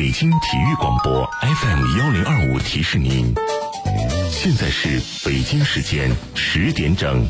北京体育广播 FM1025提示您，现在是北京时间10点整。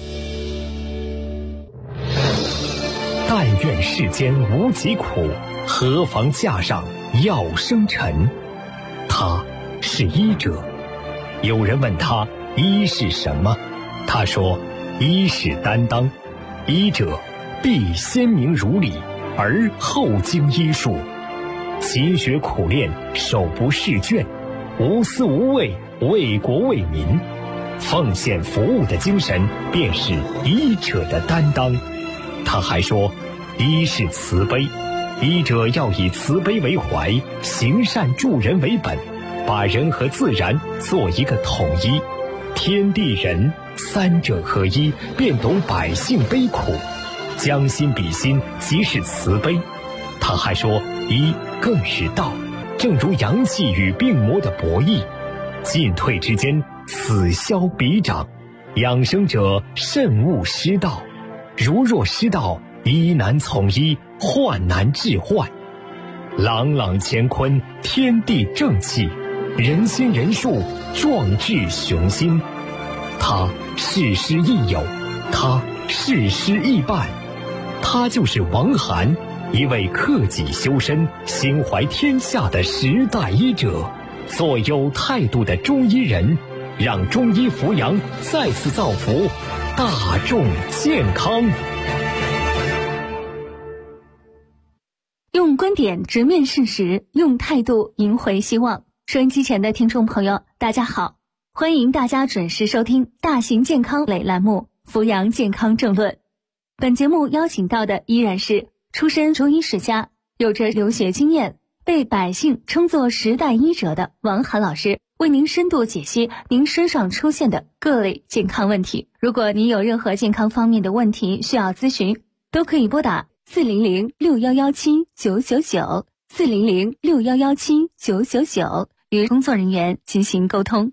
但愿世间无疾苦，何妨架上药生尘。他是医者。有人问他医是什么，他说医是担当，医者必先明如理，而后经医术，勤学苦练，手不释卷，无私无畏，为国为民，奉献服务的精神便是医者的担当。他还说医是慈悲，医者要以慈悲为怀，行善助人为本，把人和自然做一个统一，天地人三者合一，便懂百姓悲苦，将心比心，即是慈悲。他还说医更是道，正如阳气与病魔的博弈，进退之间，此消彼长，养生者慎勿失道，如若失道，医难从医，患难治患。朗朗乾坤，天地正气，人心人术，壮志雄心。他事师亦友，他事师亦伴，他就是王涵，一位克己修身、心怀天下的时代医者，做有态度的中医人，让中医扶阳再次造福大众健康。 用观点直面事实，用态度赢回希望。收音机前的听众朋友，大家好，欢迎大家准时收听大型健康类栏目《扶阳健康政论》。本节目邀请到的依然是出身中医世家，有着留学经验，被百姓称作时代医者的王涵老师，为您深度解析您身上出现的各类健康问题。如果您有任何健康方面的问题需要咨询，都可以拨打400611799 400611799与工作人员进行沟通。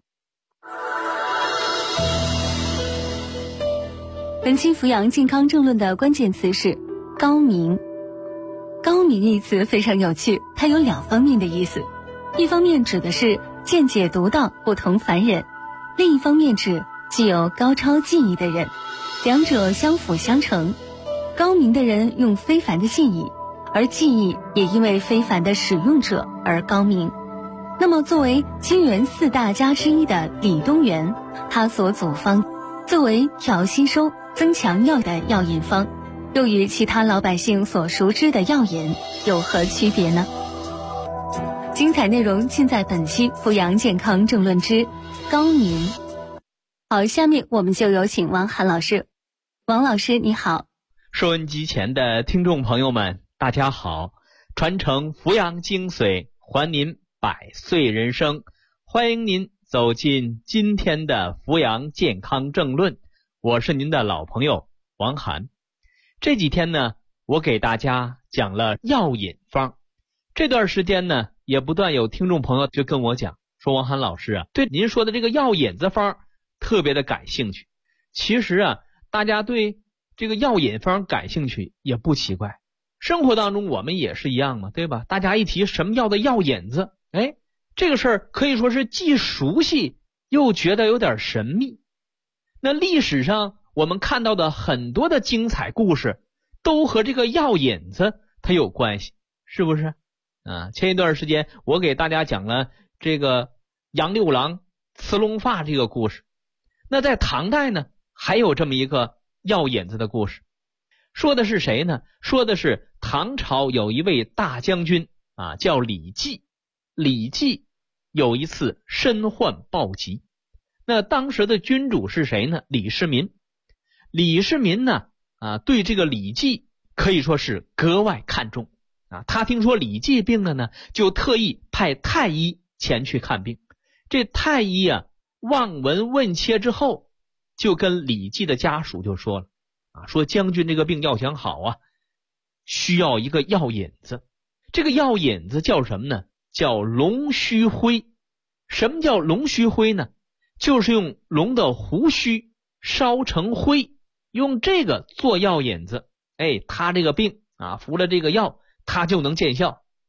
本期扶阳健康政论的关键词是高明。高明一词非常有趣，它有两方面的意思，一方面指的是见解独到，不同凡人，另一方面指具有高超技艺的人，两者相辅相成。高明的人用非凡的技艺，而技艺也因为非凡的使用者而高明。那么作为金元4大家之一的李东垣，他所组方作为调吸收增强药的药引方，又与其他老百姓所熟知的药引有何区别呢？精彩内容尽在本期扶阳健康政论之高明。好，下面我们就有请王涵老师。王老师你好。 收音机前的听众朋友们大家好，传承扶阳精髓，还您百岁人生，欢迎您走进今天的扶阳健康政论，我是您的老朋友王涵。这几天呢，我给大家讲了药引方。这段时间呢，也不断有听众朋友就跟我讲说，王涵老师啊，对您说的这个药引子方特别的感兴趣。其实啊，大家对这个药引方感兴趣也不奇怪，生活当中我们也是一样嘛，对吧？大家一提什么药的药引子，这个事儿可以说是既熟悉又觉得有点神秘。那历史上我们看到的很多的精彩故事都和这个药引子它有关系，是不是前一段时间我给大家讲了这个杨六郎刺龙发这个故事。那在唐代呢，还有这么一个药引子的故事，说的是谁呢？说的是唐朝有一位大将军叫李绩。李绩有一次身患暴疾，那当时的君主是谁呢？李世民。李世民呢对这个李绩可以说是格外看重他听说李绩病了呢，就特意派太医前去看病。这太医望闻问切之后，就跟李绩的家属就说了说将军这个病要想好需要一个药引子。这个药引子叫什么呢？叫龙须灰。什么叫龙须灰呢？就是用龙的胡须烧成灰，用这个做药引子。他这个病服了这个药，他就能见效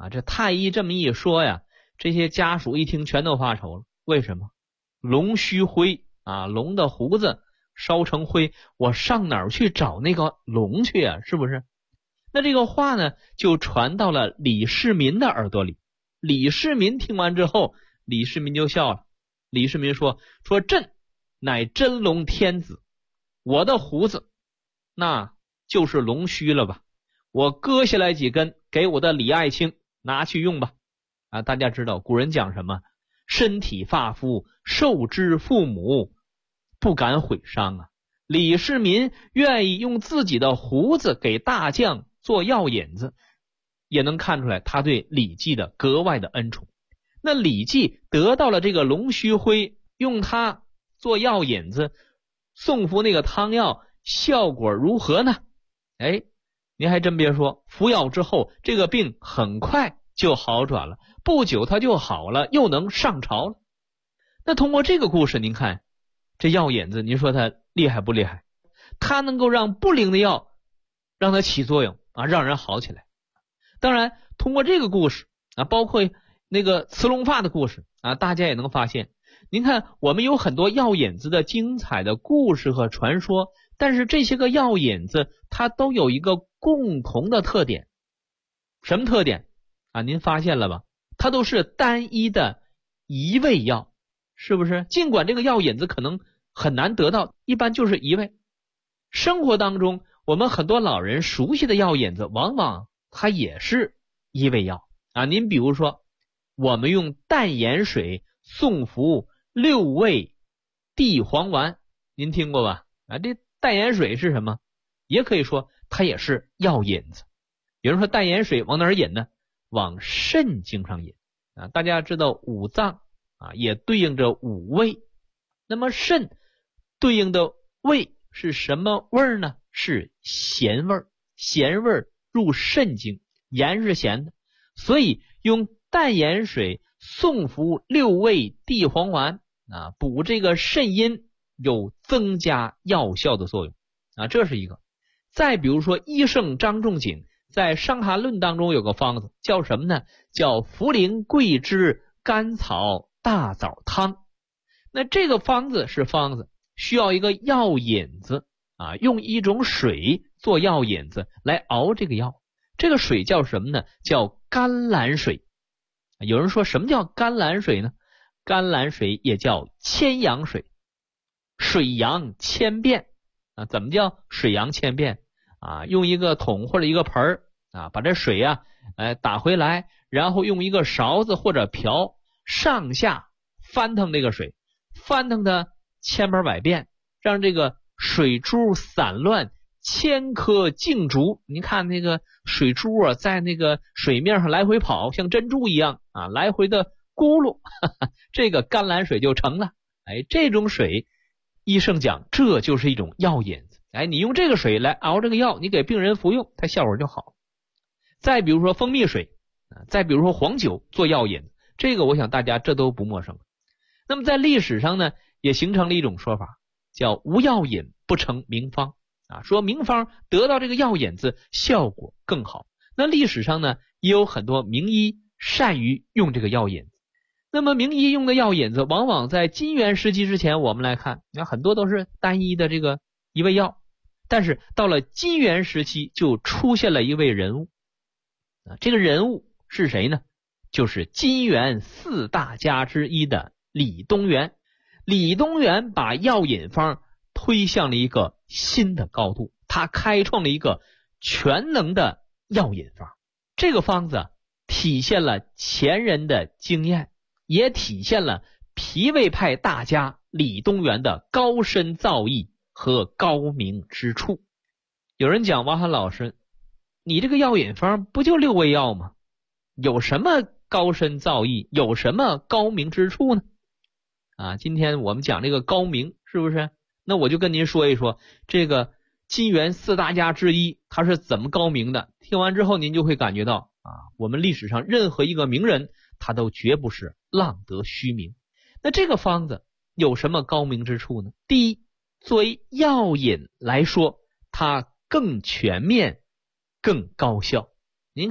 这太医这么一说呀，这些家属一听全都发愁了。为什么？龙须灰龙的胡子烧成灰，我上哪儿去找那个龙去啊？是不是？那这个话呢，就传到了李世民的耳朵里。李世民听完之后，李世民就笑了。李世民说朕乃真龙天子，我的胡子那就是龙须了吧？我割下来几根给我的李爱卿拿去用吧。大家知道古人讲什么？身体发肤受之父母，不敢毁伤啊。李世民愿意用自己的胡子给大将做药引子，也能看出来他对李绩的格外的恩宠。那李绩得到了这个龙须灰，用它做药引子，送服那个汤药，效果如何呢？您还真别说，服药之后这个病很快就好转了，不久他就好了，又能上朝了。那通过这个故事，您看这药引子，您说它厉害不厉害？它能够让不灵的药让它起作用让人好起来。当然通过这个故事包括那个慈龙发的故事大家也能发现，您看我们有很多药引子的精彩的故事和传说，但是这些个药引子它都有一个共同的特点。什么特点您发现了吧？它都是单一的一味药，是不是？尽管这个药引子可能很难得到，一般就是一味。生活当中我们很多老人熟悉的药引子，往往它也是一味药您比如说，我们用淡盐水送服6味地黄丸，您听过吧？这淡盐水是什么？也可以说它也是药引子。有人说淡盐水往哪儿引呢？往肾经上引大家知道五脏也对应着五味，那么肾对应的味是什么味儿呢？是咸味儿，咸味儿入肾经，盐是咸的，所以用淡盐水送服6味地黄丸补这个肾阴，有增加药效的作用这是一个。再比如说医圣张仲景在《伤寒论》当中有个方子叫什么呢？叫茯苓桂枝甘草大枣汤。那这个方子是方子，需要一个药引子用一种水做药引子来熬这个药。这个水叫什么呢？叫甘蓝水。有人说什么叫甘蓝水呢？甘蓝水也叫千阳水，水阳千变怎么叫水阳千变用一个桶或者一个盆儿把这水打回来，然后用一个勺子或者瓢上下翻腾这个水，翻腾的千般百变，让这个水珠散乱，千颗竞逐。您看那个水珠在那个水面上来回跑，像珍珠一样来回的咕噜这个甘蓝水就成了。这种水医生讲这就是一种药引子。你用这个水来熬这个药，你给病人服用，它效果就好。再比如说蜂蜜水再比如说黄酒做药引，这个我想大家这都不陌生。那么在历史上呢，也形成了一种说法，叫无药引不成名方说名方得到这个药引子效果更好。那历史上呢，也有很多名医善于用这个药引子。那么名医用的药引子往往在金元时期之前，我们来看很多都是单一的这个一味药，但是到了金元时期就出现了一位人物这个人物是谁呢？就是金元4大家之一的李东垣。李东垣把药引方推向了一个新的高度，他开创了一个全能的药引方。这个方子体现了前人的经验，也体现了脾胃派大家李东垣的高深造诣和高明之处。有人讲王涵老师，你这个药引方不就6味药吗？有什么高深造诣，有什么高明之处呢？今天我们讲这个高明，是不是？那我就跟您说一说这个金元4大家之一他是怎么高明的。听完之后您就会感觉到我们历史上任何一个名人他都绝不是浪得虚名。那这个方子有什么高明之处呢？第一，作为药引来说，它更全面更高效。您看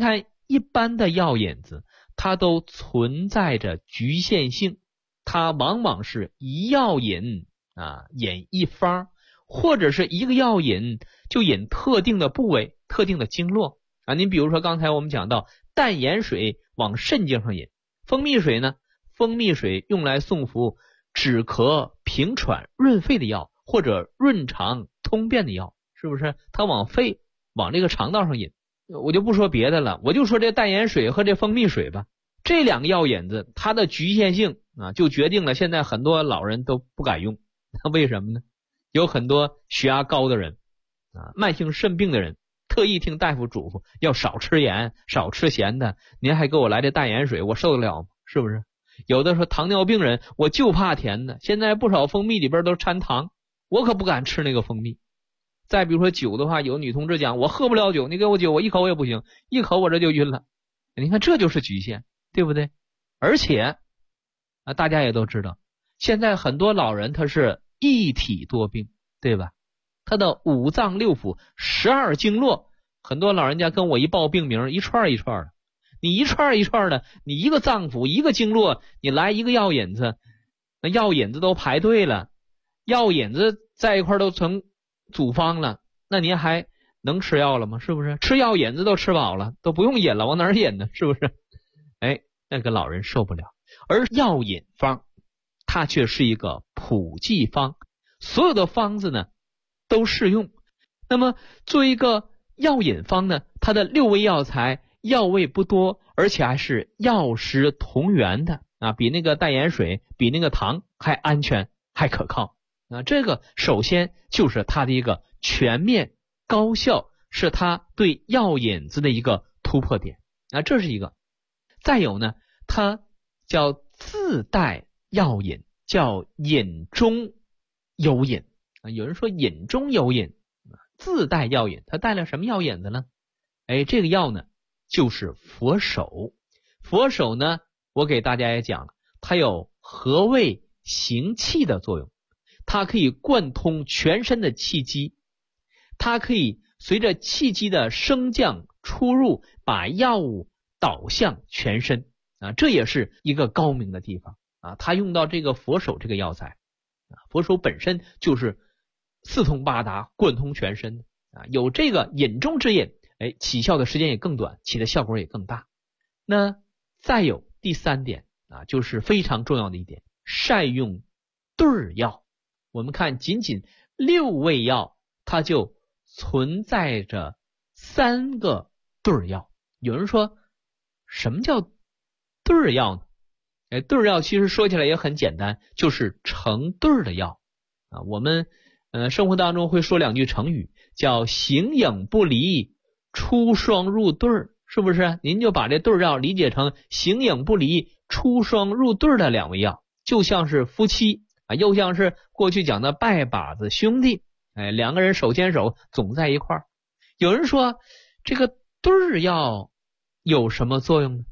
一般的药引子它都存在着局限性，它往往是一药引引一方，或者是一个药引就引特定的部位、特定的经络您比如说刚才我们讲到淡盐水往肾经上引，蜂蜜水呢，蜂蜜水用来送服止咳、平喘、润肺的药，或者润肠通便的药，是不是？它往肺、往这个肠道上引。我就不说别的了，我就说这淡盐水和这蜂蜜水吧。这两个药引子它的局限性就决定了现在很多老人都不敢用。为什么呢？有很多血压高的人慢性肾病的人，特意听大夫嘱咐要少吃盐、少吃咸的，您还给我来这淡盐水，我受得了吗？是不是？有的说糖尿病人我就怕甜的，现在不少蜂蜜里边都掺糖，我可不敢吃那个蜂蜜。再比如说酒的话，有女同志讲我喝不了酒，你给我酒我一口也不行，一口我这就晕了。你看这就是局限，对不对？而且大家也都知道，现在很多老人他是一体多病，对吧？他的五脏六腑、12经络，很多老人家跟我一报病名，一串一串的。你一串一串的，你一个脏腑一个经络，你来一个药引子，那药引子都排队了，药引子在一块都成组方了，那您还能吃药了吗？是不是？吃药引子都吃饱了，都不用引了，往哪儿引呢？是不是？那个老人受不了。而药引方它却是一个普济方，所有的方子呢都适用。那么作为一个药引方呢，它的6味药材药味不多，而且还是药食同源的比那个淡盐水、比那个糖还安全还可靠。这个首先就是它的一个全面高效，是它对药引子的一个突破点这是一个。再有呢，它叫自带药引，叫引中有引有人说引中有引，自带药引，它带了什么药引子呢？这个药呢就是佛手。佛手呢，我给大家也讲了，它有和胃行气的作用，它可以贯通全身的气机，它可以随着气机的升降出入，把药物导向全身这也是一个高明的地方它用到这个佛手这个药材佛手本身就是四通八达、贯通全身有这个引中之引，起效的时间也更短，起的效果也更大。那再有第3点就是非常重要的一点，善用对药。我们看仅仅6味药，它就存在着3个对药。有人说什么叫对药呢？对药其实说起来也很简单，就是成对的药我们生活当中会说2句成语，叫形影不离、出双入对，是不是？您就把这对药理解成形影不离、出双入对的2味药，就像是夫妻又像是过去讲的拜把子兄弟2个人手牵手总在一块儿。有人说这个对药有什么作用呢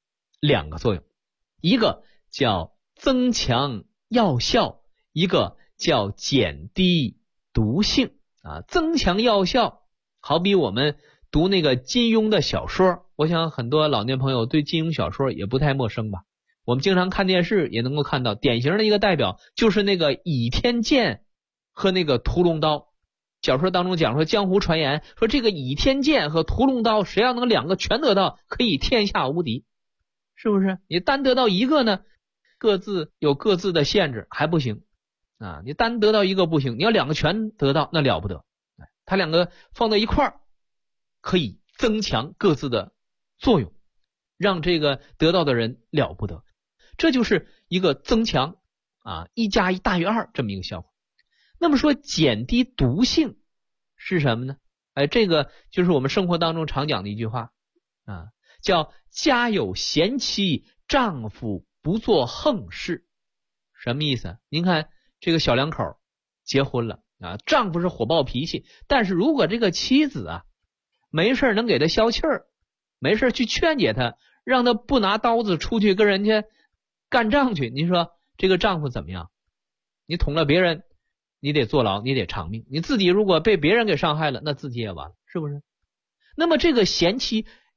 ？2个作用，一个叫增强药效，一个叫减低毒性增强药效，好比我们读那个金庸的小说，我想很多老年朋友对金庸小说也不太陌生吧。我们经常看电视也能够看到，典型的一个代表就是那个倚天剑和那个屠龙刀。小说当中讲说，江湖传言说这个倚天剑和屠龙刀谁要能2个全得到，可以天下无敌，是不是？你单得到一个呢，各自有各自的限制，还不行你单得到一个不行，你要2个全得到那了不得。它2个放在一块儿，可以增强各自的作用，让这个得到的人了不得。这就是一个增强1加1大于2这么一个效果。那么说减低毒性是什么呢？这个就是我们生活当中常讲的一句话叫家有贤妻，丈夫不做横事。什么意思？您看这个小两口结婚了丈夫是火爆脾气，但是如果这个妻子没事能给他消气儿，没事去劝解他，让他不拿刀子出去跟人家干仗去，你说这个丈夫怎么样？你捅了别人，你得坐牢，你得偿命，你自己如果被别人给伤害了，那自己也完了，是不是？那么这个贤妻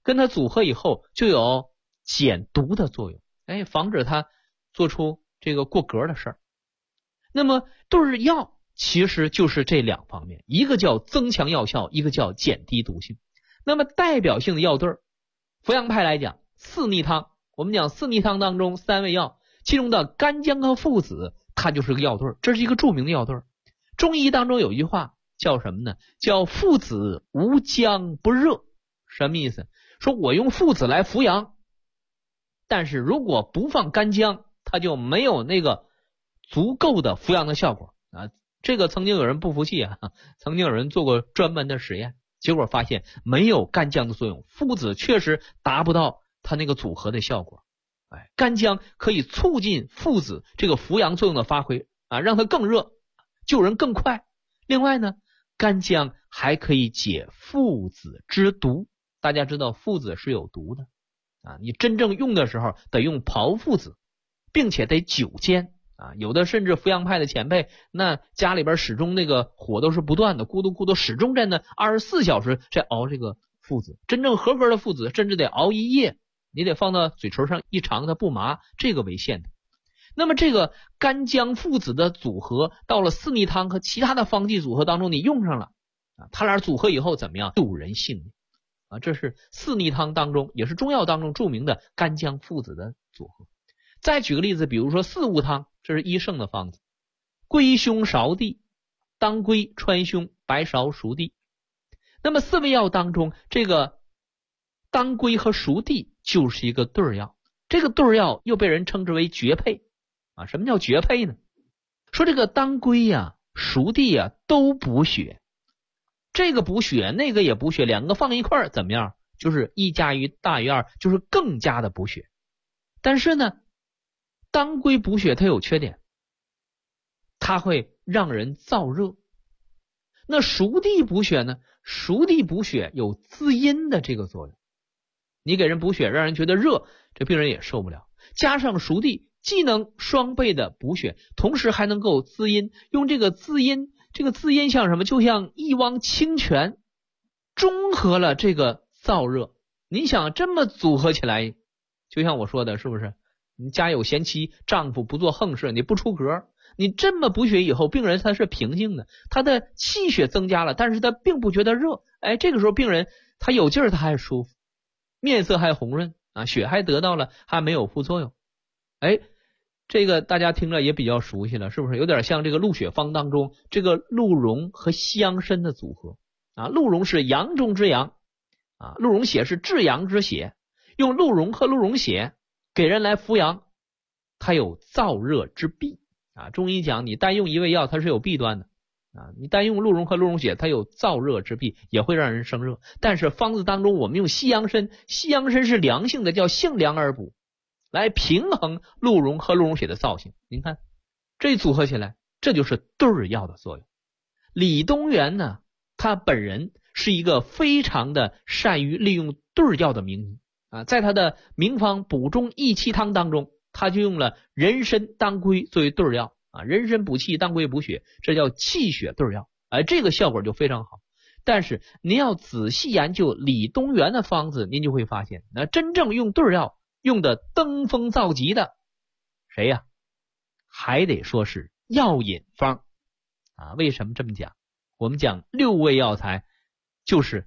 跟它组合以后就有减毒的作用，防止它做出这个过格的事儿。那么对药其实就是这两方面，一个叫增强药效，一个叫减低毒性。那么代表性的药对，扶阳派来讲，四逆汤，我们讲四逆汤当中3味药，其中的干姜和附子它就是个药对，这是一个著名的药对。中医当中有一句话叫什么呢？叫附子无姜不热。什么意思？说我用附子来扶阳，但是如果不放干姜，它就没有那个足够的扶阳的效果啊。这个曾经有人不服气啊，曾经有人做过专门的实验，结果发现没有干姜的作用，附子确实达不到它那个组合的效果。干姜可以促进附子这个扶阳作用的发挥啊，让它更热，救人更快。另外呢，干姜还可以解附子之毒。大家知道附子是有毒的啊，你真正用的时候得用炮附子，并且得久煎啊。有的甚至扶阳派的前辈，那家里边始终那个火都是不断的，咕嘟咕嘟，始终在那24小时在熬这个附子。真正合格的附子甚至得熬1夜，你得放到嘴唇上一尝它不麻，这个为限的。那么这个干姜附子的组合到了四逆汤和其他的方剂组合当中你用上了啊，它俩组合以后怎么样？救人性命啊！这是四逆汤当中也是中药当中著名的干姜附子的组合。再举个例子，比如说四物汤，这是医圣的方子，归胸芍地、当归、川芎、白芍、熟地。那么4味药当中，这个当归和熟地就是一个对药，这个对药又被人称之为绝配啊。什么叫绝配呢？说这个当归呀、熟地呀都补血，这个补血那个也补血，两个放一块怎么样？就是1加1大于2，就是更加的补血。但是呢，当归补血它有缺点，它会让人燥热。那熟地补血呢？熟地补血有滋阴的这个作用，你给人补血让人觉得热，这病人也受不了。加上熟地既能双倍的补血，同时还能够滋阴，用这个滋阴，这个滋阴像什么？就像一汪清泉，中和了这个燥热。你想这么组合起来，就像我说的，是不是？你家有贤妻，丈夫不做横事，你不出格，你这么补血以后，病人他是平静的，他的气血增加了，但是他并不觉得热。这个时候病人他有劲儿，他还舒服，面色还红润啊，血还得到了，还没有副作用。这个大家听着也比较熟悉了，是不是？有点像这个鹿血方当中这个鹿茸和西洋参的组合啊。鹿茸是阳中之阳啊，鹿茸血是至阳之血，用鹿茸和鹿茸血给人来扶阳，它有燥热之弊啊。中医讲你单用一味药它是有弊端的啊，你单用鹿茸和鹿茸血它有燥热之弊，也会让人生热。但是方子当中我们用西洋参，西洋参是凉性的，叫性凉而补，来平衡鹿茸和鹿茸血的燥性。您看这组合起来，这就是对药的作用。李东垣呢，他本人是一个非常的善于利用对药的名医啊，在他的名方补中益气汤当中，他就用了人参、当归作为对药啊，人参补气，当归补血，这叫气血对药，这个效果就非常好。但是您要仔细研究李东垣的方子，您就会发现，那真正用对药用的登峰造极的谁呀？还得说是药引方啊。为什么这么讲？我们讲6味药材就是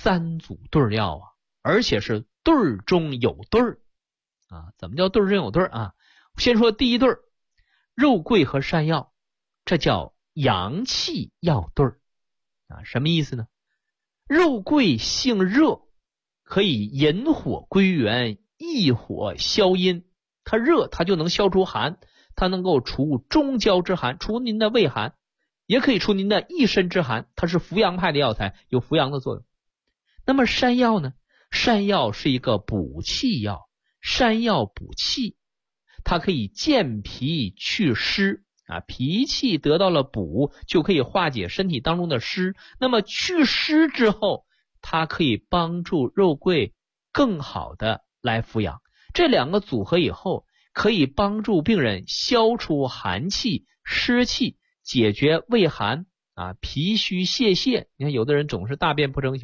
3组对药啊，而且是对中有对啊。怎么叫对中有对啊？先说第一对，肉桂和山药，这叫阳气药对啊。什么意思呢？肉桂性热，可以引火归元，益火消阴。它热，它就能消除寒，它能够除中焦之寒，除您的胃寒，也可以除您的一身之寒，它是扶阳派的药材，有扶阳的作用。那么山药呢？山药是一个补气药，山药补气，它可以健脾祛湿啊，脾气得到了补，就可以化解身体当中的湿。那么祛湿之后，它可以帮助肉桂更好的来扶阳。这两个组合以后，可以帮助病人消除寒气、湿气，解决胃寒啊、脾虚泄泻。你看有的人总是大便不成形，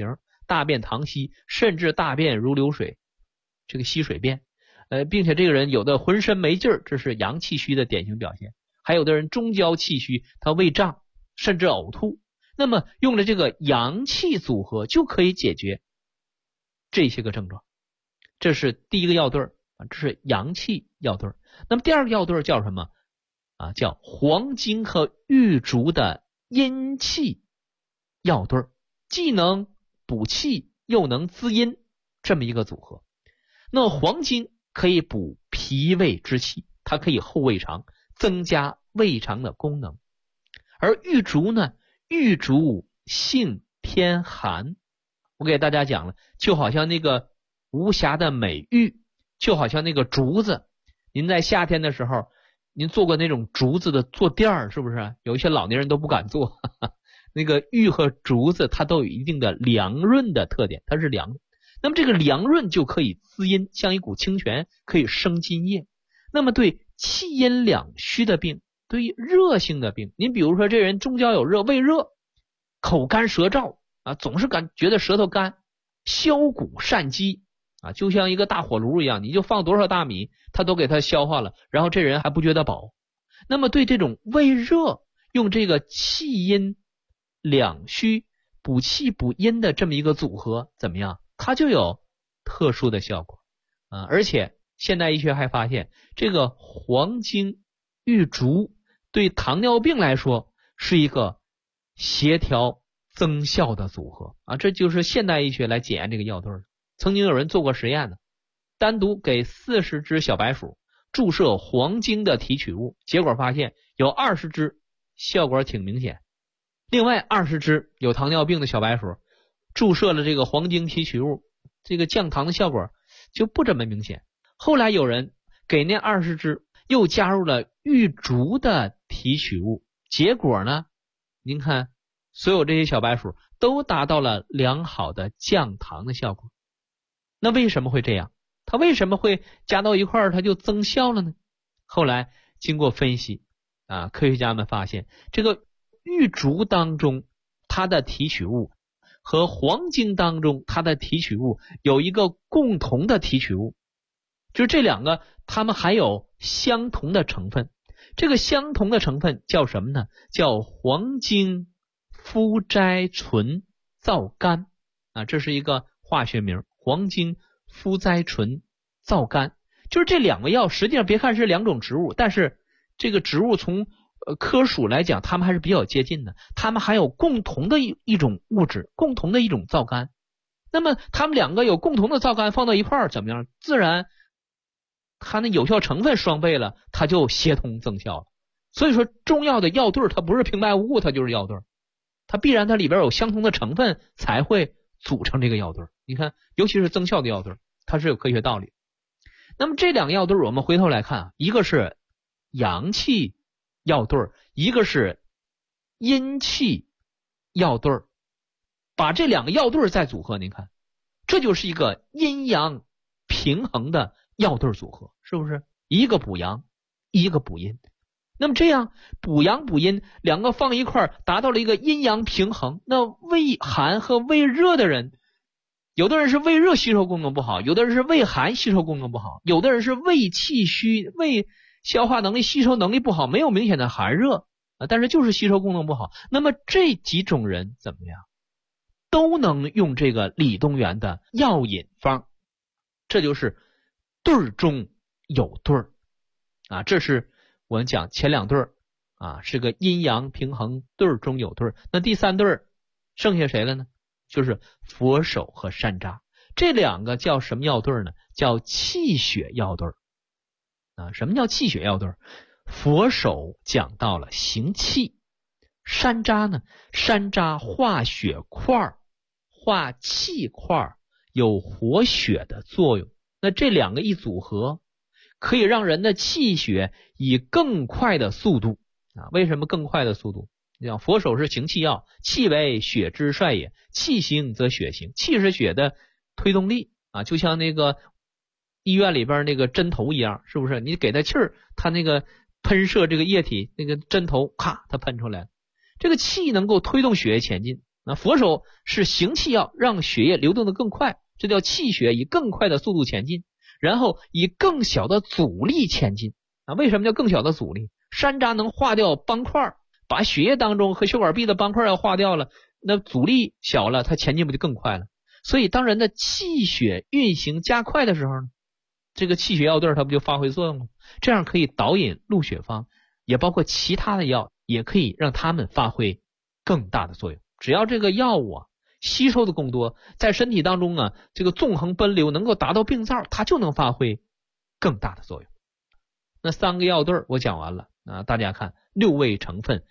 大便溏稀，甚至大便如流水，这个稀水便。并且这个人有的浑身没劲儿，这是阳气虚的典型表现。还有的人中焦气虚，他胃胀，甚至呕吐。那么用了这个阳气组合就可以解决这些个症状。这是第一个药对儿，这是阳气药对儿。那么第二个药对儿叫什么叫黄精和玉竹的阴气药对儿，既能补气又能滋阴，这么一个组合。那黄精可以补脾胃之气，它可以厚胃肠，增加胃肠的功能。而玉竹呢，玉竹性偏寒，我给大家讲了，就好像那个无瑕的美玉，就好像那个竹子，您在夏天的时候您做过那种竹子的坐垫儿，是不是？有一些老年人都不敢做那个玉和竹子它都有一定的凉润的特点，它是凉的。那么这个凉润就可以滋阴，像一股清泉，可以生津液。那么对气阴两虚的病，对于热性的病，您比如说这人中焦有热，胃热，口干舌燥总是觉得舌头干，消谷善积就像一个大火炉一样，你就放多少大米它都给它消化了，然后这人还不觉得饱。那么对这种胃热，用这个气阴两虚补气补阴的这么一个组合怎么样？它就有特殊的效果而且现代医学还发现，这个黄精玉竹对糖尿病来说是一个协调增效的组合这就是现代医学来检验这个药对儿。曾经有人做过实验呢，单独给40只小白鼠注射黄精的提取物，结果发现有20只效果挺明显，另外20只有糖尿病的小白鼠注射了这个黄精提取物，这个降糖的效果就不这么明显。后来有人给那20只又加入了玉竹的提取物，结果呢，您看所有这些小白鼠都达到了良好的降糖的效果。那为什么会这样？它为什么会加到一块儿它就增效了呢？后来经过分析科学家们发现，这个玉竹当中它的提取物和黄精当中它的提取物有一个共同的提取物，就是这两个它们含有相同的成分。这个相同的成分叫什么呢？叫黄精麸斋醇皂苷这是一个化学名，黄精麸斋醇皂苷。就是这两个药实际上别看是两种植物，但是这个植物从科属来讲它们还是比较接近的，它们含有共同的一种物质，共同的一种皂苷。那么它们两个有共同的皂苷放到一块儿怎么样？自然它那有效成分双倍了，它就协同增效了。所以说中药的药对它不是平白无故它就是药对，它必然它里边有相同的成分才会组成这个药对。你看尤其是增效的药对它是有科学道理。那么这两个药对我们回头来看一个是阳气药对，一个是阴气药对，把这两个药对再组合，您看这就是一个阴阳平衡的药对组合，是不是？一个补阳，一个补阴。那么这样补阳补阴两个放一块达到了一个阴阳平衡。那胃寒和胃热的人，有的人是胃热吸收功能不好，有的人是胃寒吸收功能不好，有的人是胃气虚，胃消化能力吸收能力不好，没有明显的寒热但是就是吸收功能不好。那么这几种人怎么样？都能用这个李东垣的药引方，这就是对中有对这是我们讲前两对是个阴阳平衡，对中有对。那第三对剩下谁了呢？就是佛手和山楂。这两个叫什么药对呢？叫气血药对什么叫气血药对？佛手讲到了行气，山楂呢，山楂化血块，化气块，有活血的作用。那这两个一组合，可以让人的气血以更快的速度为什么更快的速度？讲佛手是行气药，气为血之帅也，气行则血行，气是血的推动力就像那个医院里边那个针头一样，是不是？你给它气儿，它那个喷射这个液体，那个针头咔它喷出来了。这个气能够推动血液前进， 那佛手是行气药，让血液流动的更快，这叫气血以更快的速度前进，然后以更小的阻力前进。为什么叫更小的阻力？山楂能化掉斑块，把血液当中和血管壁的斑块要化掉了，那阻力小了，它前进不就更快了？所以当人的气血运行加快的时候呢，这个气血药对它不就发挥作用了？这样可以导引入血方，也包括其他的药，也可以让它们发挥更大的作用。只要这个药物吸收的更多，在身体当中这个纵横奔流，能够达到病灶，它就能发挥更大的作用。那3个药对我讲完了大家看6味成分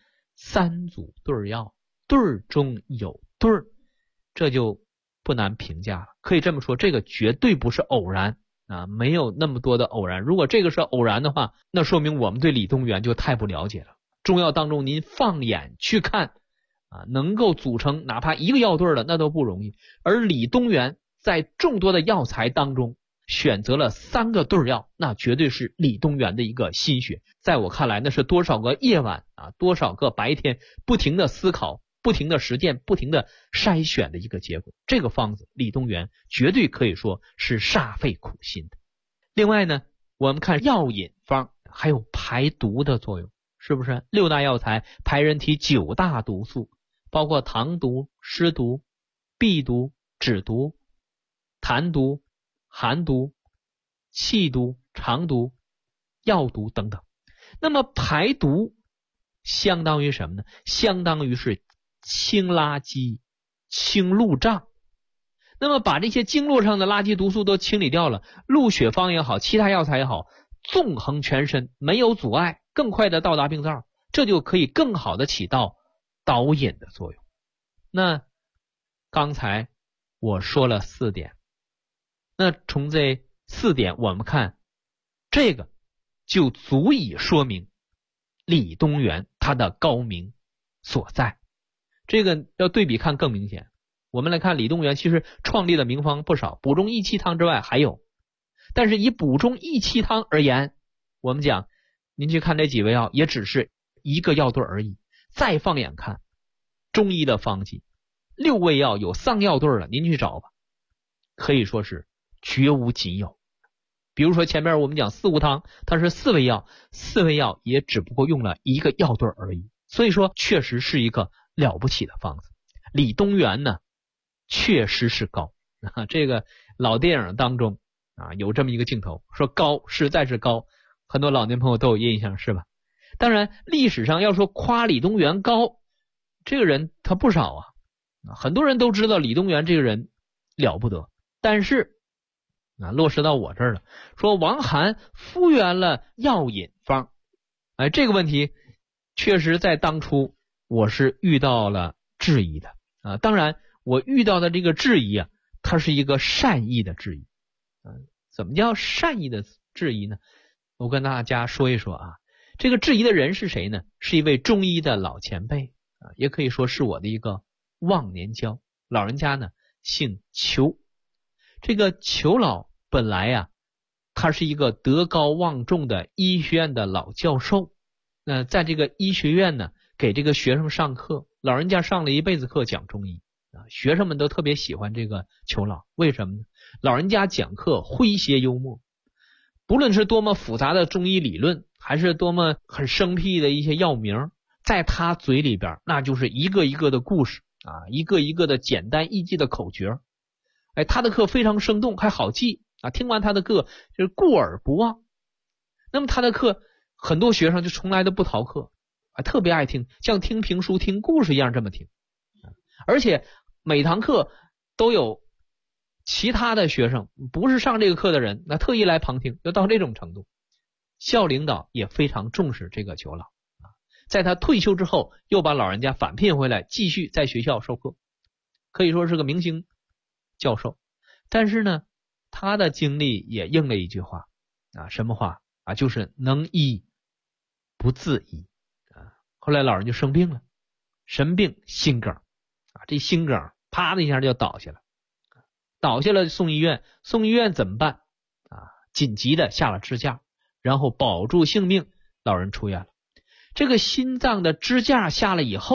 3组对药，对中有对，这就不难评价了。可以这么说，这个绝对不是偶然没有那么多的偶然。如果这个是偶然的话，那说明我们对李东垣就太不了解了。中药当中您放眼去看能够组成哪怕一个药对的那都不容易，而李东垣在众多的药材当中选择了3个对药，那绝对是李东垣的一个心血。在我看来，那是多少个夜晚多少个白天不停的思考，不停的实践，不停的筛选的一个结果。这个方子李东垣绝对可以说是煞费苦心的。另外呢，我们看药引方还有排毒的作用，是不是？6大药材排人体9大毒素，包括糖毒、湿毒、痹毒、脂毒、痰毒、寒毒、气毒、肠毒、药毒等等。那么排毒相当于什么呢？相当于是清垃圾、清路障。那么把这些经络上的垃圾毒素都清理掉了，入血方也好，其他药材也好，纵横全身，没有阻碍，更快的到达病灶，这就可以更好的起到导引的作用。那刚才我说了4点，那从这4点我们看，这个就足以说明李东垣他的高明所在。这个要对比看更明显。我们来看李东垣其实创立的名方不少，补中益气汤之外还有，但是以补中益气汤而言，我们讲您去看这几味药也只是一个药对而已。再放眼看中医的方剂，6味药有3药对了，您去找吧，可以说是绝无仅有。比如说前面我们讲四物汤，它是4味药，4味药也只不过用了一个药对而已，所以说确实是一个了不起的方子。李东垣呢确实是高这个老电影当中有这么一个镜头，说高实在是高，很多老年朋友都有印象是吧？当然历史上要说夸李东垣高，这个人他不少很多人都知道李东垣这个人了不得，但是落实到我这儿了，说王涵复原了药引方，这个问题确实在当初我是遇到了质疑的当然我遇到的这个质疑它是一个善意的质疑怎么叫善意的质疑呢？我跟大家说一说这个质疑的人是谁呢？是一位中医的老前辈也可以说是我的一个忘年交。老人家呢姓裘，这个裘老本来他是一个德高望重的医学院的老教授，在这个医学院呢给这个学生上课，老人家上了一辈子课讲中医学生们都特别喜欢这个裘老。为什么呢？老人家讲课诙谐幽默，不论是多么复杂的中医理论，还是多么很生僻的一些药名，在他嘴里边那就是一个一个的故事一个一个的简单易记的口诀。他的课非常生动还好记听完他的课就是过耳不忘。那么他的课很多学生就从来都不逃课特别爱听，像听评书听故事一样这么听而且每堂课都有其他的学生不是上这个课的人特意来旁听，就到这种程度。校领导也非常重视这个裘老在他退休之后又把老人家返聘回来继续在学校授课，可以说是个明星教授。但是呢他的经历也应了一句话什么话就是能医不自医后来老人就生病了，神病心梗这心梗啪的一下就倒下了，送医院怎么办紧急的下了支架，然后保住性命，老人出院了。这个心脏的支架下了以后，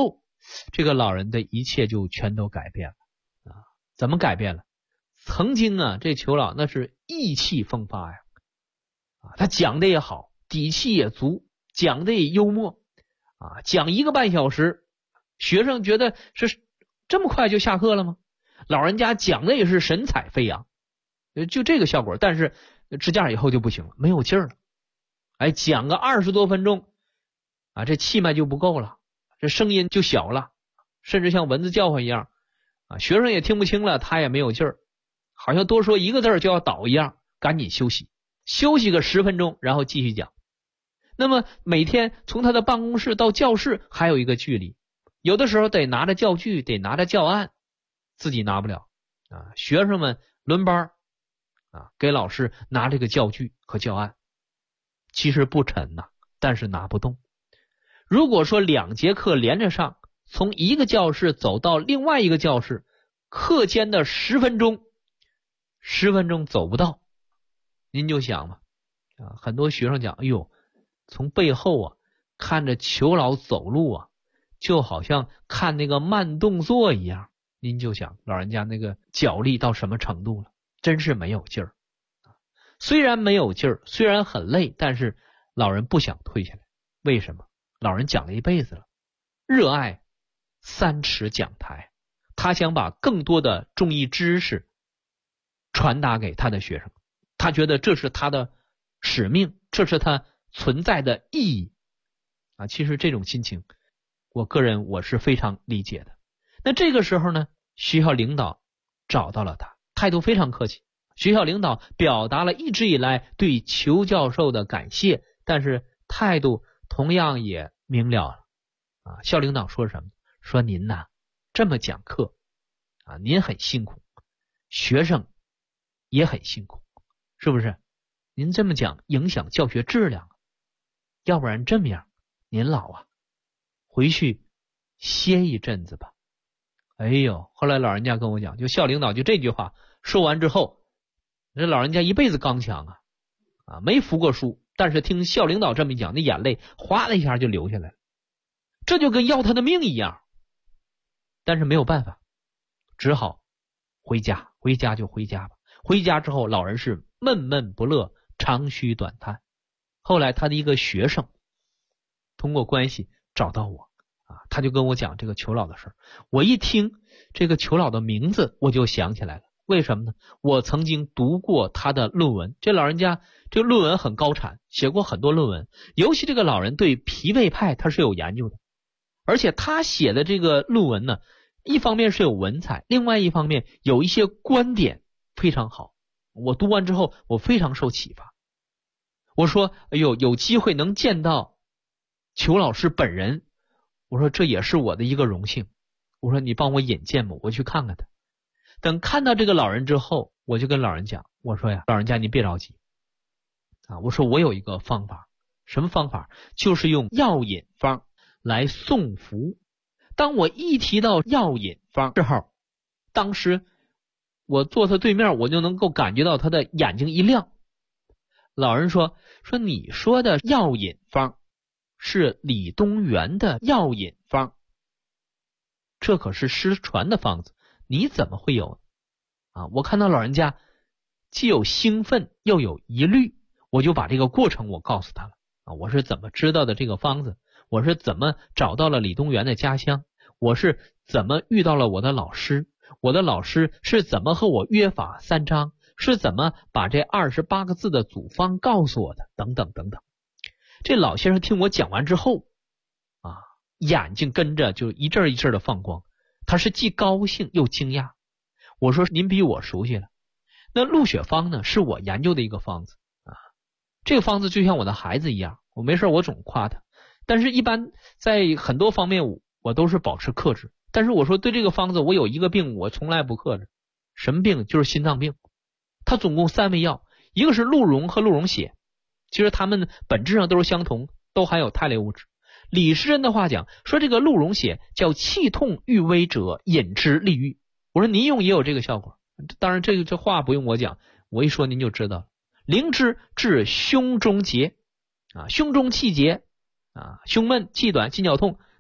这个老人的一切就全都改变了啊！怎么改变了？曾经啊，这裘老那是意气风发呀，啊，他讲的也好，底气也足，讲的也幽默啊，讲1个半小时，学生觉得是这么快就下课了吗？老人家讲的也是神采飞扬，就这个效果。但是支架以后就不行了，没有劲儿了。哎，讲个20多分钟啊，这气脉就不够了，这声音就小了，甚至像蚊子叫唤一样啊，学生也听不清了，他也没有劲儿，好像多说1个字就要倒一样，赶紧休息个10分钟，然后继续讲。那么每天从他的办公室到教室还有一个距离，有的时候得拿着教具，得拿着教案，自己拿不了啊，学生们轮班啊，给老师拿这个教具和教案，其实不沉呐，但是拿不动。如果说2节课连着上，从一个教室走到另外一个教室，课间的10分钟走不到，您就想嘛啊，很多学生讲，哎呦，从背后啊看着裘老走路啊，就好像看那个慢动作一样。您就想老人家那个脚力到什么程度了，真是没有劲儿。虽然没有劲儿，虽然很累，但是老人不想退下来。为什么？老人讲了一辈子了，热爱3尺讲台，他想把更多的中医知识传达给他的学生，他觉得这是他的使命，这是他存在的意义啊。其实这种心情，我个人我是非常理解的。那这个时候呢，学校领导找到了他，态度非常客气。学校领导表达了一直以来对裘教授的感谢，但是态度同样也明了了啊。校领导说什么？说您呐，这么讲课啊，您很辛苦，学生也很辛苦，是不是？您这么讲影响教学质量，要不然这么样，您老啊，回去歇一阵子吧。哎呦，后来老人家跟我讲，就校领导就这句话说完之后，这老人家一辈子刚强啊，没服过输，但是听校领导这么一讲，那眼泪哗的一下就流下来了，这就跟要他的命一样。但是没有办法，只好回家就回家吧。回家之后，老人是闷闷不乐，长吁短叹。后来他的一个学生通过关系找到我啊，他就跟我讲这个裘老的事儿。我一听这个裘老的名字，我就想起来了。为什么呢？我曾经读过他的论文，这老人家这个论文很高产，写过很多论文，尤其这个老人对脾胃派他是有研究的，而且他写的这个论文呢，一方面是有文采，另外一方面有一些观点非常好。我读完之后，我非常受启发。我说，哎呦，有机会能见到裘老师本人，我说这也是我的一个荣幸。我说你帮我引荐吧，我去看看他。等看到这个老人之后，我就跟老人讲，我说呀，老人家你别着急啊，我说我有一个方法。什么方法？就是用药引方来送服。当我一提到药引方之后，当时我坐他对面，我就能够感觉到他的眼睛一亮。老人说你说的药引方是李东垣的药引方，这可是失传的方子，你怎么会有啊？我看到老人家既有兴奋又有疑虑，我就把这个过程我告诉他了啊，我是怎么知道的这个方子，我是怎么找到了李东垣的家乡，我是怎么遇到了我的老师，我的老师是怎么和我约法三章，是怎么把这28个字的组方告诉我的，等等等等。这老先生听我讲完之后啊，眼睛跟着就一阵一阵的放光，他是既高兴又惊讶。我说您比我熟悉了，那鹿血方呢是我研究的一个方子啊，这个方子就像我的孩子一样，我没事我总夸他，但是一般在很多方面我都是保持克制。但是我说对这个方子我有一个病我从来不克制，什么病？就是心脏病。它总共3味药，一个是鹿茸和鹿茸血，其实它们本质上都是相同，都含有肽类物质。李时珍的话讲说这个鹿茸血叫气痛郁微者饮之利郁，我说您用也有这个效果，当然这话不用我讲，我一说您就知道了。灵芝治胸中结啊，胸中气结啊，胸闷气短心绞痛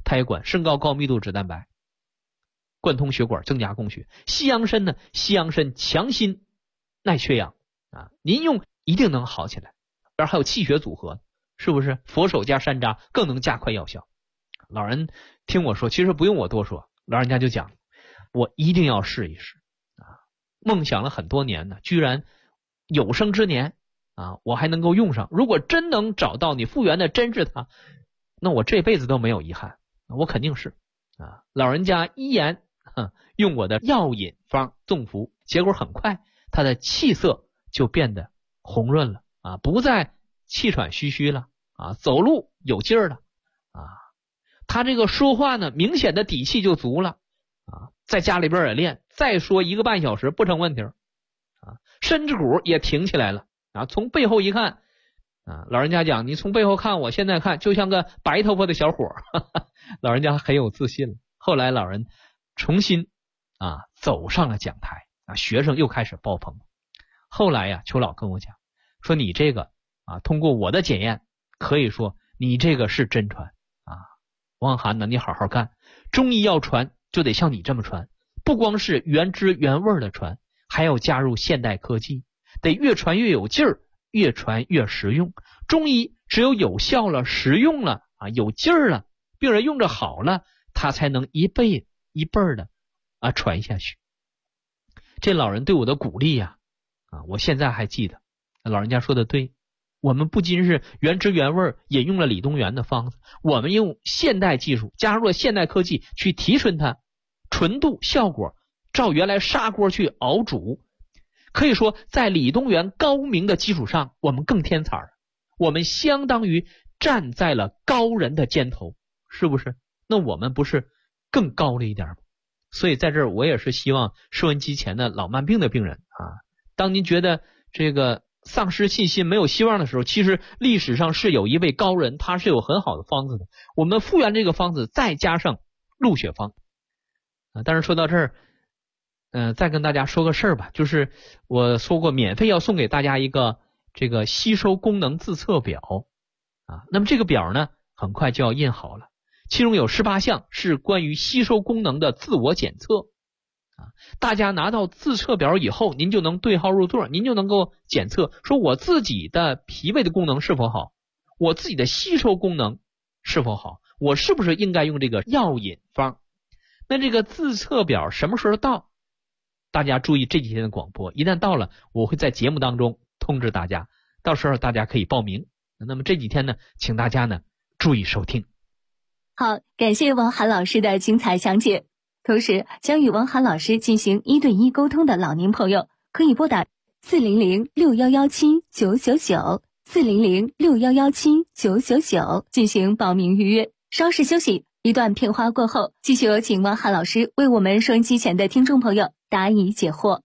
它也管升高高密度脂蛋白，贯通血管，增加供血。西洋参呢，西洋参强心耐缺氧啊，您用一定能好起来。而还有气血组合，是不是？佛手加山楂更能加快药效。老人听我说，其实不用我多说，老人家就讲，我一定要试一试啊！梦想了很多年呢，居然有生之年啊，我还能够用上。如果真能找到你复原的真是它，那我这辈子都没有遗憾，我肯定是啊。老人家依言用我的药引方纵服，结果很快他的气色就变得红润了啊，不再气喘吁吁了啊，走路有劲儿了啊，他这个说话呢，明显的底气就足了啊，在家里边也练，再说1个半小时不成问题啊，身子骨也挺起来了啊，从背后一看啊，老人家讲，你从背后看，我现在看就像个白头发的小伙老人家很有自信了。后来老人重新走上了讲台啊，学生又开始爆棚。后来呀，邱老跟我讲说，你这个通过我的检验，可以说你这个是真传啊。汪涵呢，你好好干，中医要传就得像你这么传，不光是原汁原味的传，还要加入现代科技，得越传越有劲儿，越传越实用。中医只有有效了，实用了有劲儿了，病人用着好了，他才能一辈一辈的传下去。这老人对我的鼓励我现在还记得。老人家说的对，我们不仅是原汁原味引用了李东垣的方子，我们用现代技术加入了现代科技去提纯它，纯度效果照原来砂锅去熬煮。可以说在李东垣高明的基础上，我们更添彩了，我们相当于站在了高人的肩头，是不是？那我们不是更高了一点吗？所以在这儿我也是希望收音机前的老慢病的病人当您觉得这个丧失信心没有希望的时候，其实历史上是有一位高人，他是有很好的方子的，我们复原这个方子再加上鹿血方但是说到这儿再跟大家说个事儿吧，就是我说过免费要送给大家一个这个吸收功能自测表那么这个表呢很快就要印好了，其中有18项是关于吸收功能的自我检测大家拿到自测表以后，您就能对号入座，您就能够检测说我自己的脾胃的功能是否好，我自己的吸收功能是否好，我是不是应该用这个药引方。那这个自测表什么时候到？大家注意这几天的广播，一旦到了，我会在节目当中通知大家，到时候大家可以报名。那么这几天呢，请大家呢注意收听。 好，感谢汪涵老师的精彩讲解。同时，将与汪涵老师进行1对1沟通的老年朋友，可以拨打400-6117-999 400-6117-999进行报名预约。稍事休息，一段片花过后，继续有请汪涵老师为我们收音机前的听众朋友答疑解惑。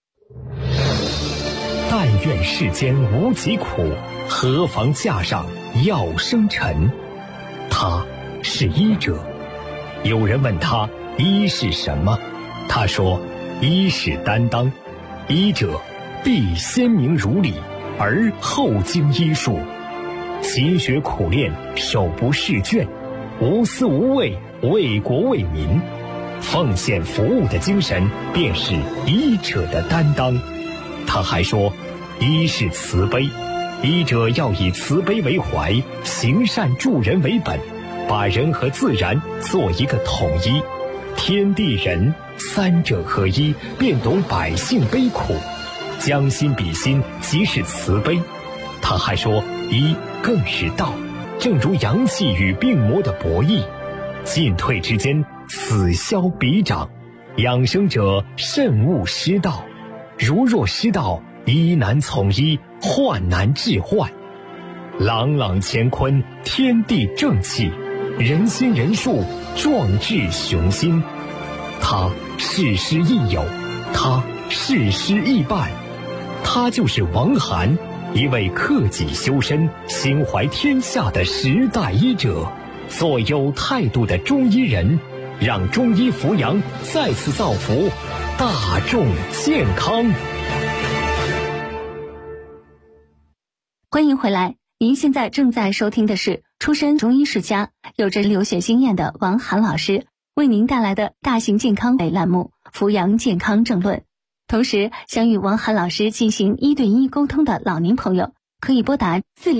但愿世间无疾苦，何妨架上药生尘。他是医者。有人问他医是什么？他说医是担当，医者必先明如理，而后经医术，勤学苦练，手不释卷，无私无畏，为国为民，奉献服务的精神便是医者的担当。他还说医是慈悲，医者要以慈悲为怀，行善助人为本，把人和自然做一个统一，天地人三者合一，便懂百姓悲苦，将心比心，即是慈悲。他还说医更是道，正如阳气与病魔的博弈，进退之间，此消彼长，养生者慎勿失道，如若失道，医难从医，患难治患。朗朗乾坤，天地正气，人心人术，壮志雄心。他事师亦友，他事师亦伴，他就是王涵，一位克己修身、心怀天下的时代医者，做有态度的中医人，让中医扶阳再次造福大众健康。 欢迎回来， 您现在正在收听的是出身中医世家、有着留学经验的王涵老师为您带来的大型健康类栏目《扶阳健康政论》。同时，想与王涵老师进行1对1沟通的老年朋友，可以拨打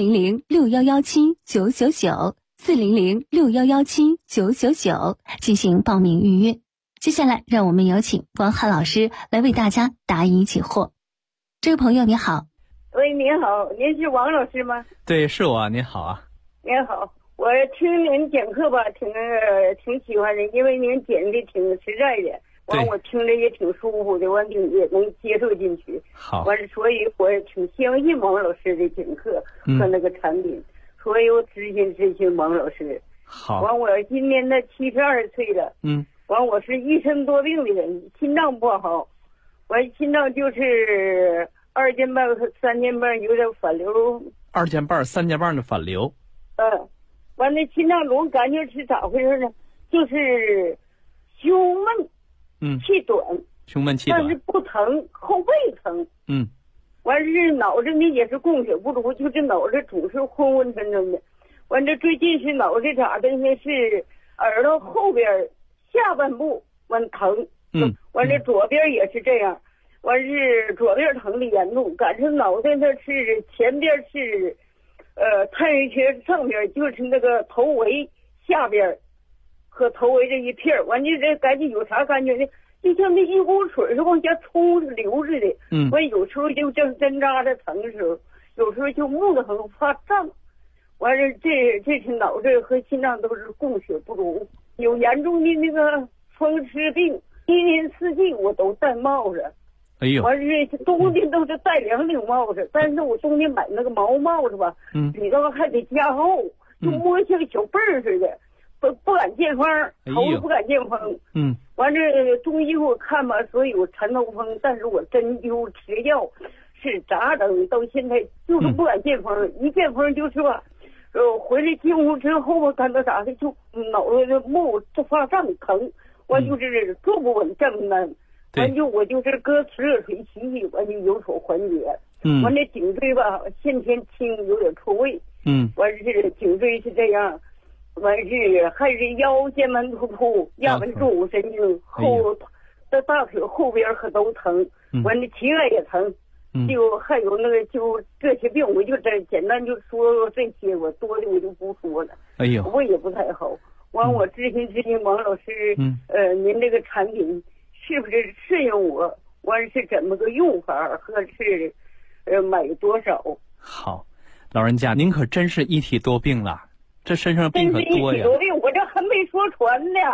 400-6117-999，400-6117-999进行报名预约。接下来，让我们有请王涵老师来为大家答疑解惑。这位朋友你好。 喂，您好，您是王老师吗？ 对，是我，您好啊。 您好，我听您讲课吧，挺喜欢的，因为您讲的挺实在的，完我听着也挺舒服的，完也能接受进去。 好， 完所以我挺相信王老师的讲课和那个产品，所以我咨询王老师。 好， 完我今年的72岁了，完我是一身多病的人，心脏不好，完心脏就是2间半和3间半有点反流 ，2间半、3间半的反流。 完了心脏总感觉是咋回事呢？就是胸闷，气短， 胸闷气短， 但是不疼，后背疼。完是脑子呢也是供血不足，就是脑子总是昏昏沉沉的。完这最近是脑子咋的呢？是耳朵后边下半部完疼，完这左边也是这样。完是左边疼的严重，感觉脑袋那是前边是，太阳穴上边就是那个头围下边，和头围这一片，完就这感觉有啥感觉呢？就像那一股水是往下冲流似的。完有时候就正针扎的疼的时候，有时候就木得很发胀。完了这是脑子和心脏都是供血不足，有严重的那个风湿病，一年四季我都戴帽子。完是冬天都是戴2顶帽子，但是我冬天买那个毛帽子吧，里头还得加厚，就摸像小被儿似的，不敢见风，头不敢见风。完这中医我看吧，说有缠头风，但是我针灸吃药是咋整，到现在就是不敢见风，一见风就是吧，回来进屋之后吧，感到咋的就脑袋的木就发胀疼，完就是坐不稳站难。完我就是搁热水洗洗，完就有所缓解。完这颈椎吧，先天轻有点错位。完是颈椎是这样，完是还是腰间盘突出、压迫坐骨神经后的大腿后边可都疼。完这膝盖也疼，就还有那个就这些病，我就简单就说这些，我多的我就不说了。胃也不太好。完我咨询王老师，您这个产品是不是适应我？完是怎么个用法，或是买多少？ 好，老人家您可真是一体多病了，这身上病可多呀。一体多病，我这还没说全呢。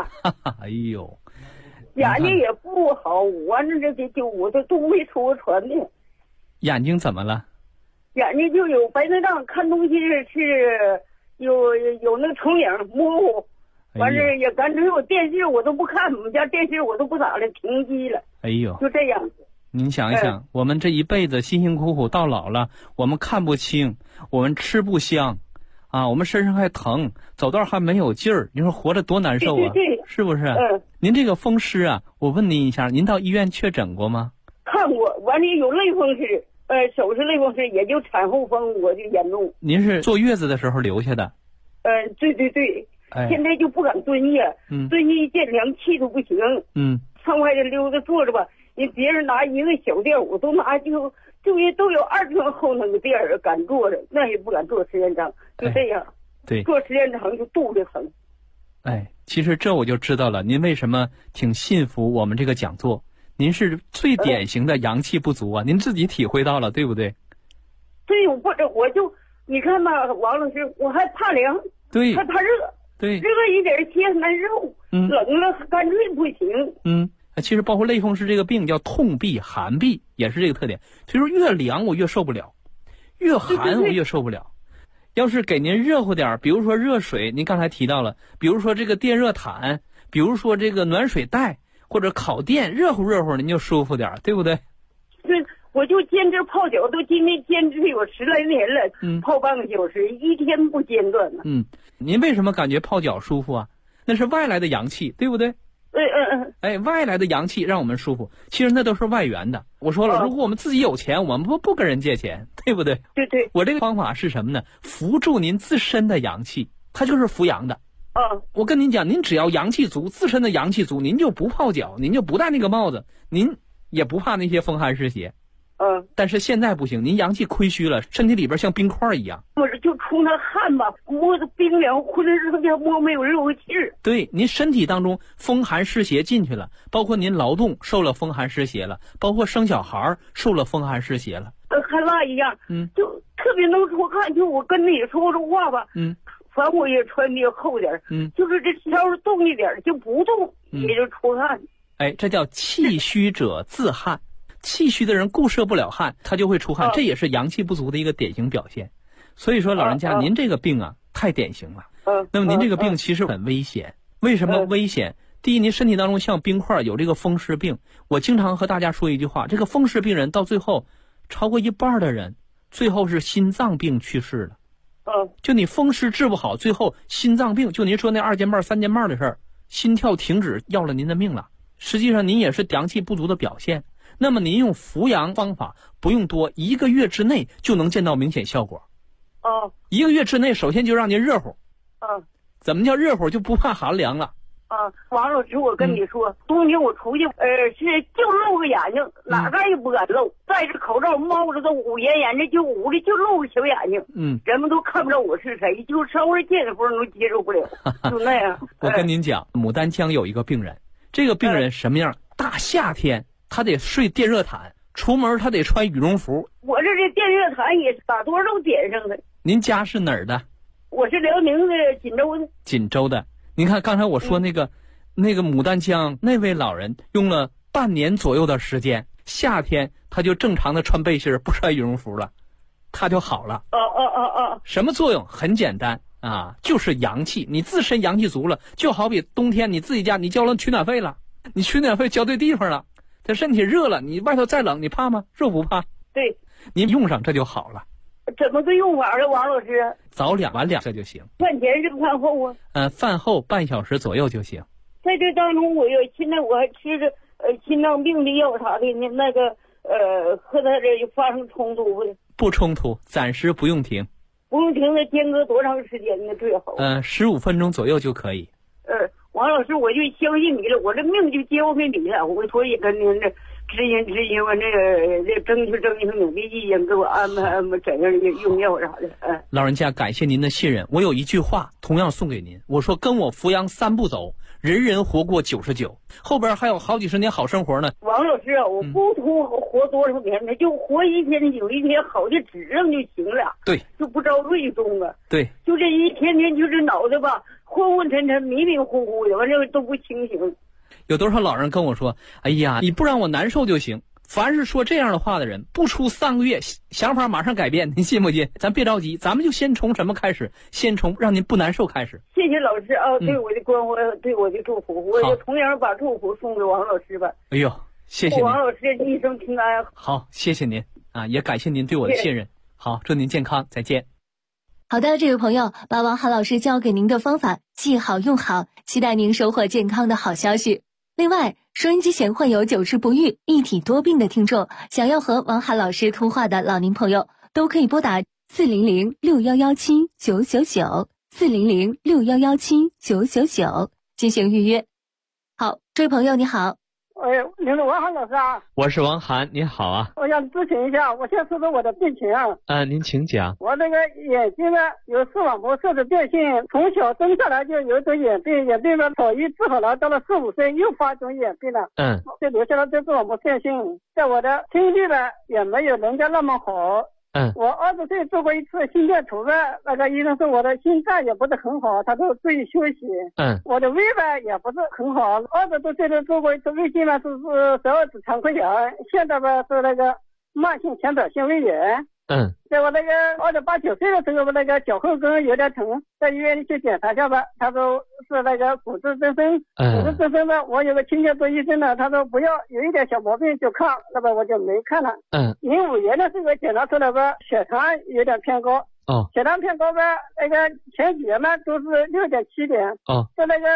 眼睛也不好，完了这我这都没说全呢。 眼睛怎么了？ 眼睛就有白内障，看东西是有那个重影模糊。完事也干脆我电视我都不看，我们家电视我都不咋的，停机了。就这样。 您想一想，我们这一辈子辛辛苦苦到老了，我们看不清，我们吃不香，我们身上还疼，走道还没有劲儿，你说活着多难受啊？ 对， 是不是？您这个风湿啊，我问您一下，您到医院确诊过吗？ 看过，完了有类风湿，手是类风湿，也就产后风我就严重。 您是坐月子的时候留下的？ 对。现在就不敢蹲下，蹲下一见凉气都不行。上外头溜达坐着吧，人别人拿一个小垫，我都拿就都有2寸厚那个垫儿，敢坐着，那也不敢坐时间长，就这样。 对， 坐时间长就肚子疼。 其实这我就知道了，您为什么挺信服我们这个讲座？您是最典型的阳气不足啊，您自己体会到了，对不对？ 对，我就你看吧，王老师，我还怕凉， 对， 还怕热。 对， 热一点些难受，冷了干脆不行。 其实包括类风湿这个病叫痛痹寒痹，也是这个特点。所以说越凉我越受不了，越寒我越受不了。要是给您热乎点，比如说热水，您刚才提到了，比如说这个电热毯，比如说这个暖水袋或者烤电，热乎热乎您就舒服点，对不对？ 对，我就坚持泡脚，都今天坚持有10来年了，泡半个小时，一天不间断呢。 您为什么感觉泡脚舒服啊？那是外来的阳气，对不对？ 外来的阳气让我们舒服，其实那都是外援的。我说了，如果我们自己有钱，我们不跟人借钱，对不对？ 对。 我这个方法是什么呢？扶助您自身的阳气，它就是扶阳的。我跟您讲，您只要阳气足，自身的阳气足，您就不泡脚，您就不戴那个帽子，您也不怕那些风寒湿邪。但是现在不行，您阳气亏虚了，身体里边像冰块一样。 我这就出那汗吧，摸着冰凉，浑身上下摸没有热气儿。 对，您身体当中风寒湿邪进去了，包括您劳动受了风寒湿邪了，包括生小孩受了风寒湿邪了。 汗蜡一样，就特别能出汗。就我跟你说这话吧，反正我也穿的厚点，就是这稍微动一点就不动，也就出汗。 这叫气虚者自汗。气虚的人固摄不了汗，他就会出汗，这也是阳气不足的一个典型表现。所以说老人家，您这个病啊太典型了。那么您这个病其实很危险。为什么危险？第一，您身体当中像冰块，有这个风湿病。我经常和大家说一句话，这个风湿病人到最后超过一半的人最后是心脏病去世了。就你风湿治不好，最后心脏病，就您说那2件半3件半的事儿，心跳停止要了您的命了。实际上您也是阳气不足的表现。那么您用扶阳方法不用多，1个月之内就能见到明显效果。1个月之内，首先就让您热乎。怎么叫热乎？就不怕寒凉了。 王老师，我跟你说，冬天我出去，是就露个眼睛，哪嘎也不敢露，戴着口罩，帽子都捂严严的，就捂的就露个小眼睛。人们都看不着我是谁，就稍微见着风都接受不了，就那样。 我跟您讲，牡丹江有一个病人，这个病人什么样？大夏天他得睡电热毯，出门他得穿羽绒服。 我这电热毯也是把多肉点上的。 您家是哪儿的？ 我是辽宁的锦州的。 锦州的。您看刚才我说那个牡丹江那位老人用了半年左右的时间，夏天他就正常的穿背心不穿羽绒服了，他就好了。什么作用？很简单就是阳气，你自身阳气足了，就好比冬天你自己家你交了取暖费了，你取暖费交对地方了，这身体热了，你外头再冷你怕吗？热不怕。 对， 您用上这就好了。 怎么个用法呢，王老师？ 早2晚2这就行。 饭前是饭后啊？ 饭后半小时左右就行。 在这当中，现在我还吃着心脏病的药啥的，那个和他这发生冲突不？ 不冲突，暂时不用停。 不用停，那间隔多长时间呢？最好 15分钟左右就可以。 王老师，我就相信你了，我这命就交给你了，我所以跟您这执行我这争取你的意见，给我安排怎样用药啥的。 老人家，感谢您的信任。我有一句话同样送给您，我说跟我扶阳3步走，人人活过99，后边还有好几十年好生活呢。 王老师啊，我不图活多少年呢，就活一天有一天好的指上就行了。 对， 就不着瑞中啊。 对， 就这一天天就是脑袋吧昏昏沉沉迷迷糊糊的，完这都不清醒。 有多少老人跟我说，哎呀，你不让我难受就行。凡是说这样的话的人，不出3个月想法马上改变，您信不信？咱别着急，咱们就先从什么开始？先从让您不难受开始。 谢谢老师啊，对我的关怀，对我的祝福，我也同样把祝福送给王老师吧。 哎呦，谢谢您， 王老师一生平安。 好，谢谢您也感谢您对我的信任。好，祝您健康，再见。 好的，这位朋友，把王涵老师教给您的方法记好用好，期待您收获健康的好消息。另外，收音机前患有久治不愈、一体多病的听众，想要和王涵老师通话的老年朋友，都可以拨打400-6117-999，400-6117-999进行预约。好，这位朋友你好。 您是王涵老师啊？ 我是王涵，您好啊。 我想咨询一下，我先说说我的病情啊。 您请讲。 我这个眼睛呢有视网膜色素变性，从小生下来就有一种眼病，眼病呢早已治好了，到了4、5岁又发种眼病了。就留下了这视网膜变性，在我的听力呢也没有人家那么好。我20岁做过一次心电图呢，那个医生说我的心脏也不是很好，他说注意休息。我的胃呢也不是很好，20多岁的做过一次胃镜呢，是12指肠溃疡，现在吧是那个慢性前导性胃炎。在我那个28、9岁的时候，我那个脚后跟有点疼，在医院里去检查一下吧，他说是那个骨质增生。骨质增生呢，我有个亲戚做医生的，他说不要有一点小毛病就看，那么我就没看了。05年的时候检查出来吧，血糖有点偏高。血糖偏高吧，那个前几年呢都是6.7点。在那个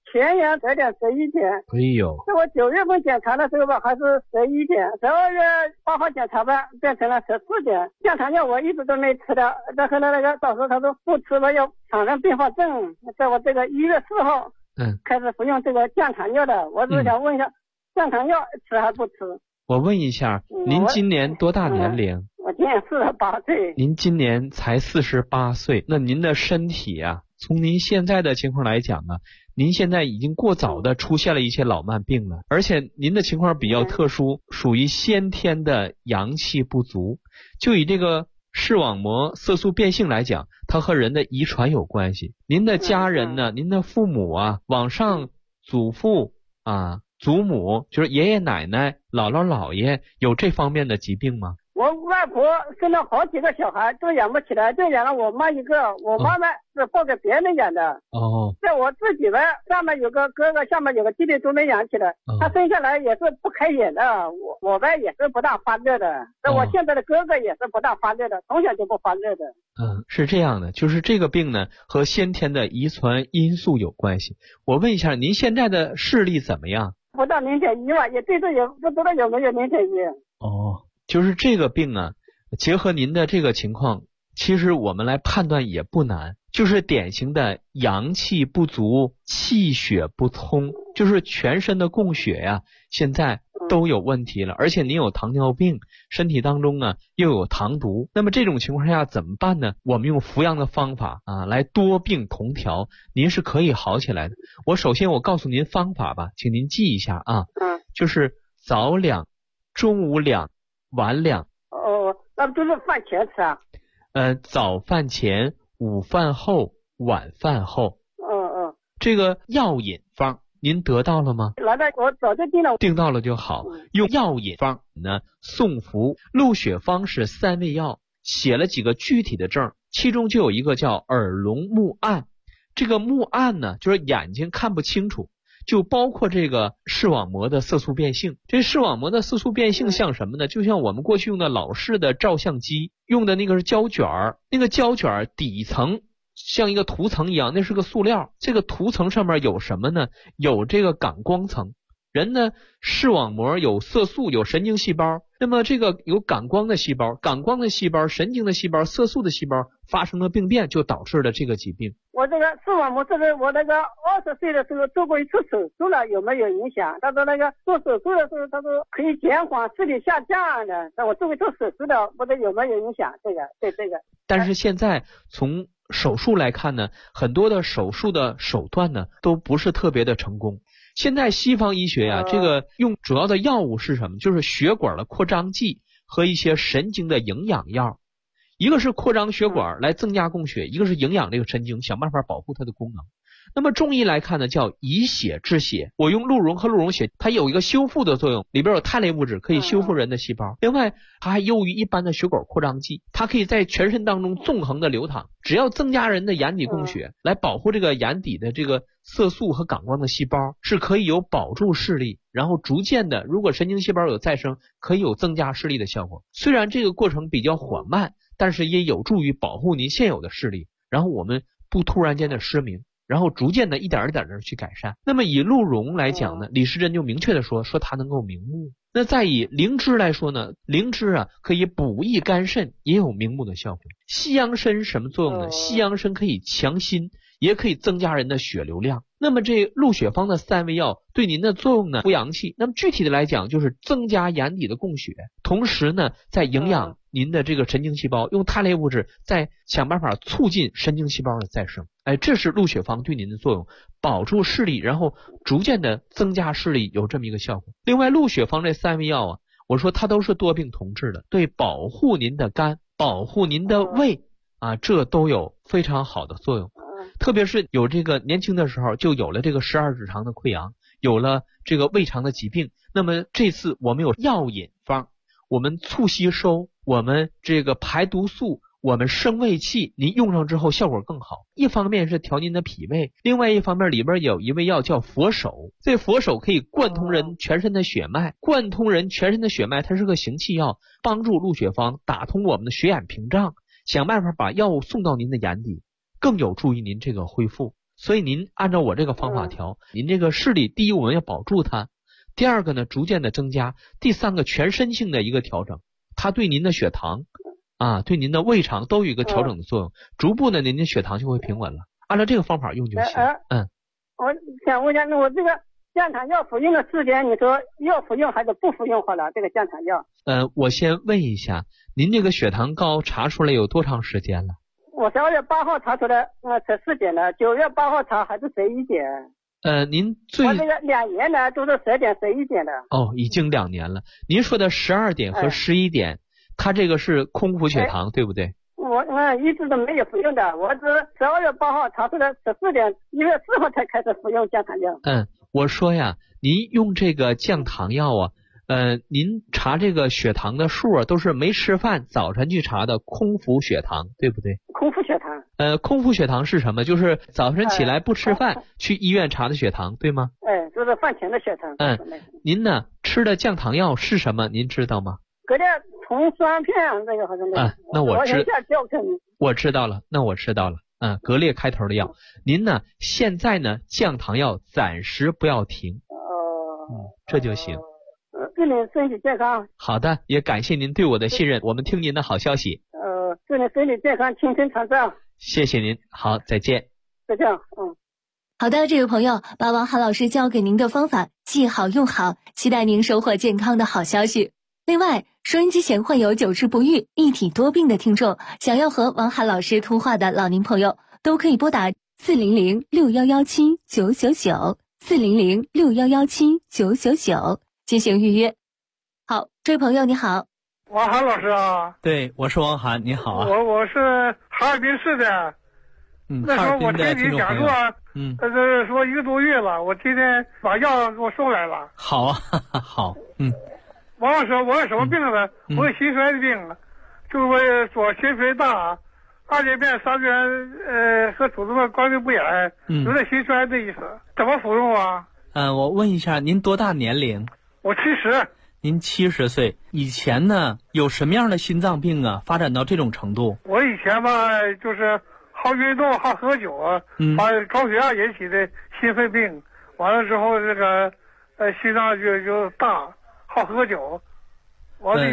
前年得点11天。 哎呦， 在我9月份检查的时候吧，还是11天，12月8号检查吧，变成了14天。降糖药我一直都没吃的，但是呢，那个导师他说不吃吧要产生并发症。在我这个1月4号开始服用这个降糖药的，我只是想问一下，降糖药吃还不吃？ 我问一下，您今年多大年龄？ 我今年48岁。 您今年才48岁，那您的身体啊，从您现在的情况来讲啊，您现在已经过早的出现了一些老慢病了，而且您的情况比较特殊，属于先天的阳气不足。就以这个视网膜色素变性来讲，它和人的遗传有关系。您的家人呢，您的父母啊，往上祖父啊、祖母，就是爷爷奶奶、姥姥姥爷，有这方面的疾病吗？ 我外婆生了好几个小孩，都养不起来，就养了我妈一个。我妈妈是抱给别人养的。 哦。 在我自己呢，上面有个哥哥，下面有个弟弟，都没养起来。他生下来也是不开眼的，我呢也是不大发热的。那我现在的哥哥也是不大发热的，从小就不发热的。 是这样的，就是这个病呢和先天的遗传因素有关系。我问一下，您现在的视力怎么样？ 不到0.1吧，也对这有不知道有没有0.1。 哦。就是这个病啊，结合您的这个情况，其实我们来判断也不难，就是典型的阳气不足、气血不通，就是全身的供血呀，现在都有问题了。而且您有糖尿病，身体当中呢又有糖毒，那么这种情况下怎么办呢？我们用服药的方法啊，来多病同调，您是可以好起来的。首先我告诉您方法吧，请您记一下啊，就是早两、中午两、晚两。 那不都是饭前吃啊？ 早饭前、午饭后、晚饭后。这个药引方您得到了吗？ 来的，我早就订了。 订到了就好。用药引方呢送服，鹿血方是3味药，写了几个具体的症，其中就有一个叫耳聋目暗。这个目暗呢，就是眼睛看不清楚。就包括这个视网膜的色素变性。这视网膜的色素变性像什么呢？就像我们过去用的老式的照相机用的那个是胶卷，那个胶卷底层像一个涂层一样，那是个塑料。这个涂层上面有什么呢？有这个感光层。人呢，视网膜有色素，有神经细胞，那么这个有感光的细胞，感光的细胞、神经的细胞、色素的细胞发生了病变，就导致了这个疾病。 我这个视网膜，这个我那个20岁的时候做过一次手术了，有没有影响？他说那个做手术的时候，他说可以减缓视力下降的。那我作为做手术的，不知道有没有影响？这个对这个。 但是现在从手术来看呢，很多的手术的手段呢都不是特别的成功。现在西方医学呀，这个用主要的药物是什么？就是血管的扩张剂和一些神经的营养药。一个是扩张血管来增加供血，一个是营养这个神经，想办法保护它的功能。那么中医来看呢，叫以血治血。我用鹿茸和鹿茸血，它有一个修复的作用，里边有肽类物质，可以修复人的细胞。另外，它还优于一般的血管扩张剂，它可以在全身当中纵横的流淌，只要增加人的眼底供血，来保护这个眼底的这个色素和感光的细胞，是可以有保住视力，然后逐渐的，如果神经细胞有再生，可以有增加视力的效果。虽然这个过程比较缓慢，但是也有助于保护您现有的视力，然后我们不突然间的失明，然后逐渐的一点一点的去改善。那么以鹿茸来讲呢，李时珍就明确的说它能够明目。那再以灵芝来说呢，灵芝啊可以补益肝肾，也有明目的效果。西洋参什么作用呢？西洋参可以强心，也可以增加人的血流量。那么这鹿血方的3味药对您的作用呢，补阳气。那么具体的来讲，就是增加眼底的供血，同时呢，在营养您的这个神经细胞，用肽类物质再想办法促进神经细胞的再生。这是鹿血方对您的作用，保住视力，然后逐渐的增加视力，有这么一个效果。另外，鹿血方这3味药啊，我说它都是多病同治的，对保护您的肝、保护您的胃啊，这都有非常好的作用。特别是有这个年轻的时候就有了这个12指肠的溃疡，有了这个胃肠的疾病，那么这次我们有药引方，我们促吸收，我们这个排毒素，我们升胃气，您用上之后效果更好。一方面是调您的脾胃，另外一方面里边有一味药叫佛手，这佛手可以贯通人全身的血脉，贯通人全身的血脉，它是个行气药，帮助鹿血方打通我们的血眼屏障，想办法把药物送到您的眼底，更有助于您这个恢复。 所以您按照我这个方法调，您这个视力第一我们要保住它，第二个呢逐渐的增加，第三个全身性的一个调整，它对您的血糖啊，对您的胃肠都有一个调整的作用，逐步呢您的血糖就会平稳了。按照这个方法用就行。 我想问一下，那我这个降糖药服用的时间，你说要服用还是不服用好了？这个降糖药？ 我先问一下，您这个血糖高查出来有多长时间了？ 我12月8号查出来，14点了，9月8号查还是11点。 您我这个2年呢都是10点11点的。 哦，已经2年了。您说的12点和11点，它这个是空腹血糖，对不对？ 我一直都没有服用的，我是12月8号查出来14点，1月4号才开始服用降糖药。 我说呀，您用这个降糖药啊，您查这个血糖的数啊，都是没吃饭早晨去查的空腹血糖，对不对？ 空腹血糖。 空腹血糖是什么？就是早晨起来不吃饭，去医院查的血糖，对吗？ 就是饭前的血糖。 您呢吃的降糖药是什么？您知道吗？ 格列酮酸片，这个好像那我知道了，那我知道了。格列开头的药。您呢现在呢降糖药暂时不要停。这就行。 祝您身体健康。 好的，也感谢您对我的信任，我们听您的好消息。 祝您身体健康，青春常驻。 谢谢您，好，再见。 再见。 好的，这位朋友，把王涵老师教给您的方法记好用好，期待您收获健康的好消息。另外，收音机前患有久治不愈、一体多病的听众，想要和王涵老师通话的老年朋友，都可以拨打400-6117-999，400-6117-999进行预约。好，这位朋友你好。 王涵老师啊。 对，我是王涵，你好啊。 我是哈尔滨市的。那时候我听你讲座，说1个多月了，我今天把药给我送来了。 好啊，好。 王老师，我有什么病呢？我有心衰的病，就是我左心肥大，2间变3间和主动脉冠病不严，有点心衰的意思。怎么服用啊？ 我问一下，您多大年龄？ 我70。 您70岁，以前呢有什么样的心脏病啊？发展到这种程度？ 我以前吧，就是好运动、好喝酒啊，把高血压引起的心肺病，完了之后这个心脏就大。好喝酒，我这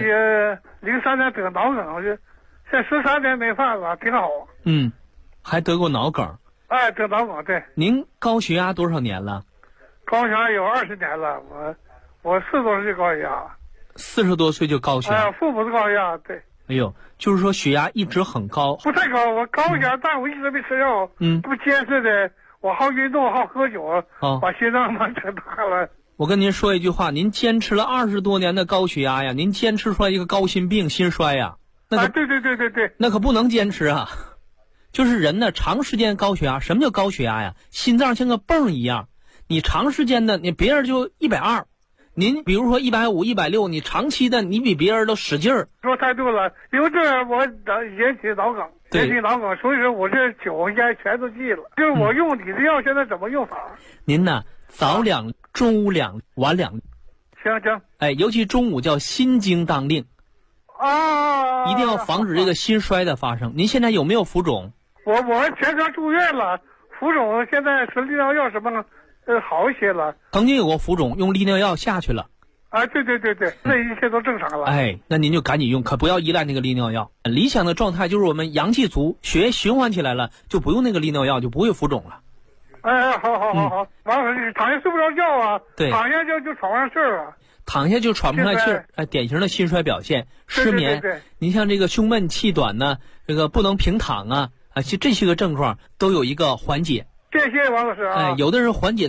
03年得脑梗，现在13年没犯了，挺好。 还得过脑梗。 得脑梗，对。 您高血压多少年了？ 高血压有20年了，我40多岁高血压。 40多岁就高血压？ 父母的高血压，对。 哎呦，就是说血压一直很高。 不太高，我高血压，但我一直没吃药。不坚持的，我好运动，好喝酒，把心脏嘛整大了。 我跟您说一句话，您坚持了20多年的高血压呀，您坚持出来一个高心病、心衰呀，那对， 那可不能坚持啊。就是人呢，长时间高血压，什么叫高血压呀？心脏像个泵一样，你长时间的，你别人就120，您比如说150、160，你长期的，你比别人都使劲儿。 说太对了，因为这我引起脑梗，所以说我这酒应该全都记了。就是我用你的药，现在怎么用法？ 您呢？早2，中午2，晚2。 行。 尤其中午叫心经当令。一定要防止这个心衰的发生。您现在有没有浮肿？ 我全科住院了，浮肿现在吃利尿药什么好一些了。 曾经有过浮肿，用利尿药下去了。 对，那一切都正常了。 那您就赶紧用，可不要依赖那个利尿药。理想的状态就是我们阳气足，血液循环起来了，就不用那个利尿药，就不会浮肿了。 好。王老师，躺下睡不着觉啊？ 对， 躺下就喘不上气儿啊。 躺下就喘不上气儿，典型的心衰表现，失眠。 对。 您像这个胸闷气短呢，这个不能平躺啊，这些个症状都有一个缓解。 谢谢王老师啊。 有的人缓解。